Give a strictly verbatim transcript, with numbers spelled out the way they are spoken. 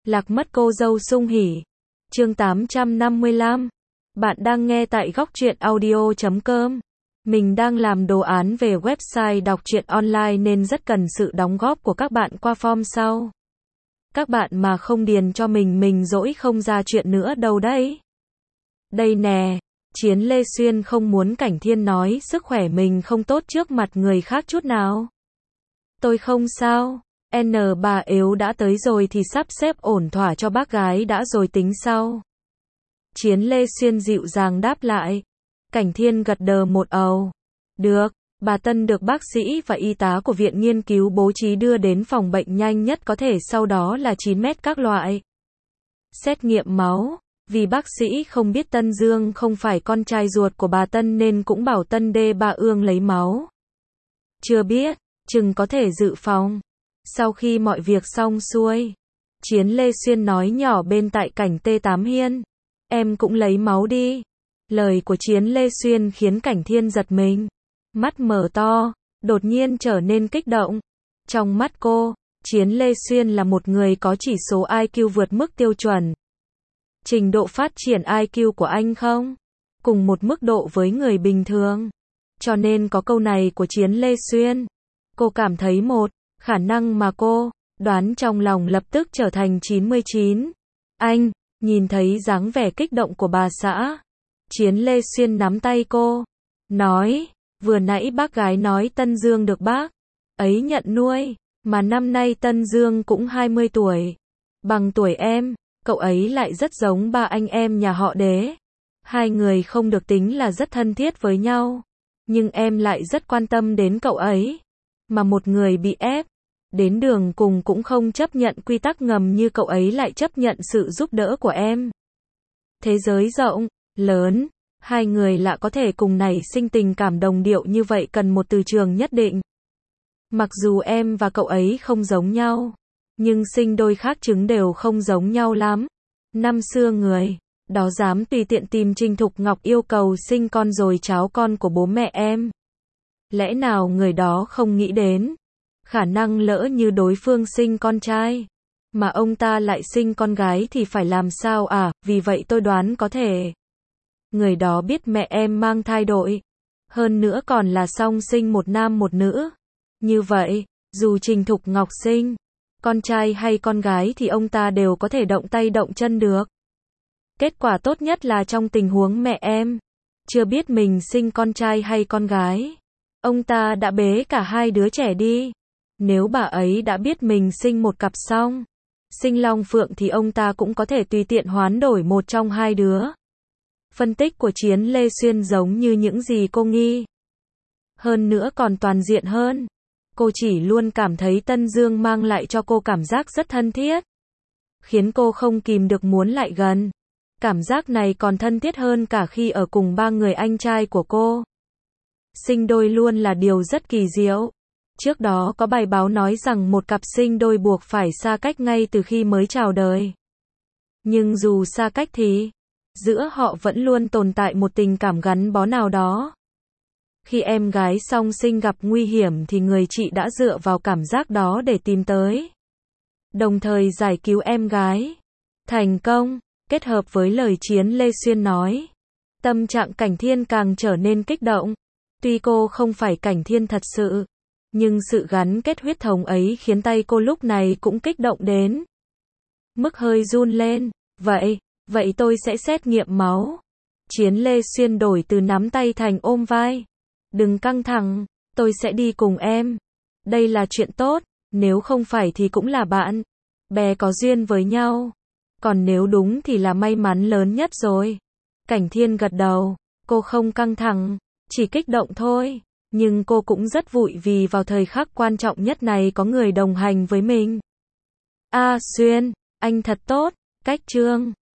Lạc mất cô dâu sung hỉ. Chương tám trăm năm mươi lăm. Bạn đang nghe tại góc truyện audio chấm com. Mình đang làm đồ án về website đọc truyện online nên rất cần sự đóng góp của các bạn qua form sau. Các bạn mà không điền cho mình mình dỗi không ra chuyện nữa đâu đấy. Đây nè, Chiến Lê Xuyên không muốn Cảnh Thiên nói sức khỏe mình không tốt trước mặt người khác chút nào. Tôi không sao. N bà yếu đã tới rồi thì sắp xếp ổn thỏa cho bác gái đã rồi tính sau. Chiến Lê Xuyên dịu dàng đáp lại. Cảnh Thiên gật đờ một ầu. Được, bà Tân được bác sĩ và y tá của viện nghiên cứu bố trí đưa đến phòng bệnh nhanh nhất có thể, sau đó là chín mét các loại. Xét nghiệm máu, vì bác sĩ không biết Tân Dương không phải con trai ruột của bà Tân nên cũng bảo Tân Đê Ba Ương lấy máu. Chưa biết, chừng có thể dự phòng. Sau khi mọi việc xong xuôi, Chiến Lê Xuyên nói nhỏ bên tại Cảnh T tám Hiên. Em cũng lấy máu đi. Lời của Chiến Lê Xuyên khiến Cảnh Thiên giật mình. Mắt mở to, đột nhiên trở nên kích động. Trong mắt cô, Chiến Lê Xuyên là một người có chỉ số I Q vượt mức tiêu chuẩn. Trình độ phát triển I Q của anh không cùng một mức độ với người bình thường. Cho nên có câu này của Chiến Lê Xuyên, cô cảm thấy một khả năng mà cô đoán trong lòng lập tức trở thành chín mươi chín. Anh, nhìn thấy dáng vẻ kích động của bà xã, Chiến Lê Xuyên nắm tay cô, nói, vừa nãy bác gái nói Tân Dương được bác ấy nhận nuôi, mà năm nay Tân Dương cũng hai mươi tuổi. Bằng tuổi em, cậu ấy lại rất giống ba anh em nhà họ Đế. Hai người không được tính là rất thân thiết với nhau, nhưng em lại rất quan tâm đến cậu ấy. Mà một người bị ép đến đường cùng cũng không chấp nhận quy tắc ngầm như cậu ấy lại chấp nhận sự giúp đỡ của em. Thế giới rộng, lớn, hai người lạ có thể cùng nảy sinh tình cảm đồng điệu như vậy cần một từ trường nhất định. Mặc dù em và cậu ấy không giống nhau, nhưng sinh đôi khác trứng đều không giống nhau lắm. Năm xưa người đó dám tùy tiện tìm Trình Thục Ngọc yêu cầu sinh con rồi cháo con của bố mẹ em. Lẽ nào người đó không nghĩ đến khả năng lỡ như đối phương sinh con trai, mà ông ta lại sinh con gái thì phải làm sao à? Vì vậy tôi đoán có thể người đó biết mẹ em mang thai đội, hơn nữa còn là song sinh một nam một nữ. Như vậy, dù Trình Thục Ngọc sinh con trai hay con gái thì ông ta đều có thể động tay động chân được. Kết quả tốt nhất là trong tình huống mẹ em chưa biết mình sinh con trai hay con gái, ông ta đã bế cả hai đứa trẻ đi. Nếu bà ấy đã biết mình sinh một cặp song sinh long phượng thì ông ta cũng có thể tùy tiện hoán đổi một trong hai đứa. Phân tích của Chiến Lê Xuyên giống như những gì cô nghi. Hơn nữa còn toàn diện hơn. Cô chỉ luôn cảm thấy Tân Dương mang lại cho cô cảm giác rất thân thiết, khiến cô không kìm được muốn lại gần. Cảm giác này còn thân thiết hơn cả khi ở cùng ba người anh trai của cô. Sinh đôi luôn là điều rất kỳ diệu. Trước đó có bài báo nói rằng một cặp sinh đôi buộc phải xa cách ngay từ khi mới chào đời. Nhưng dù xa cách thì giữa họ vẫn luôn tồn tại một tình cảm gắn bó nào đó. Khi em gái song sinh gặp nguy hiểm thì người chị đã dựa vào cảm giác đó để tìm tới, đồng thời giải cứu em gái. Thành công, kết hợp với lời Chiến Lê Xuyên nói, tâm trạng Cảnh Thiên càng trở nên kích động. Tuy cô không phải Cảnh Thiên thật sự, nhưng sự gắn kết huyết thống ấy khiến tay cô lúc này cũng kích động đến mức hơi run lên. Vậy, vậy tôi sẽ xét nghiệm máu. Chiến Lê Xuyên đổi từ nắm tay thành ôm vai. Đừng căng thẳng, tôi sẽ đi cùng em. Đây là chuyện tốt, nếu không phải thì cũng là bạn bè có duyên với nhau. Còn nếu đúng thì là may mắn lớn nhất rồi. Cảnh Thiên gật đầu, cô không căng thẳng, chỉ kích động thôi. Nhưng cô cũng rất vui vì vào thời khắc quan trọng nhất này có người đồng hành với mình. A Xuyên, anh thật tốt. Cách chương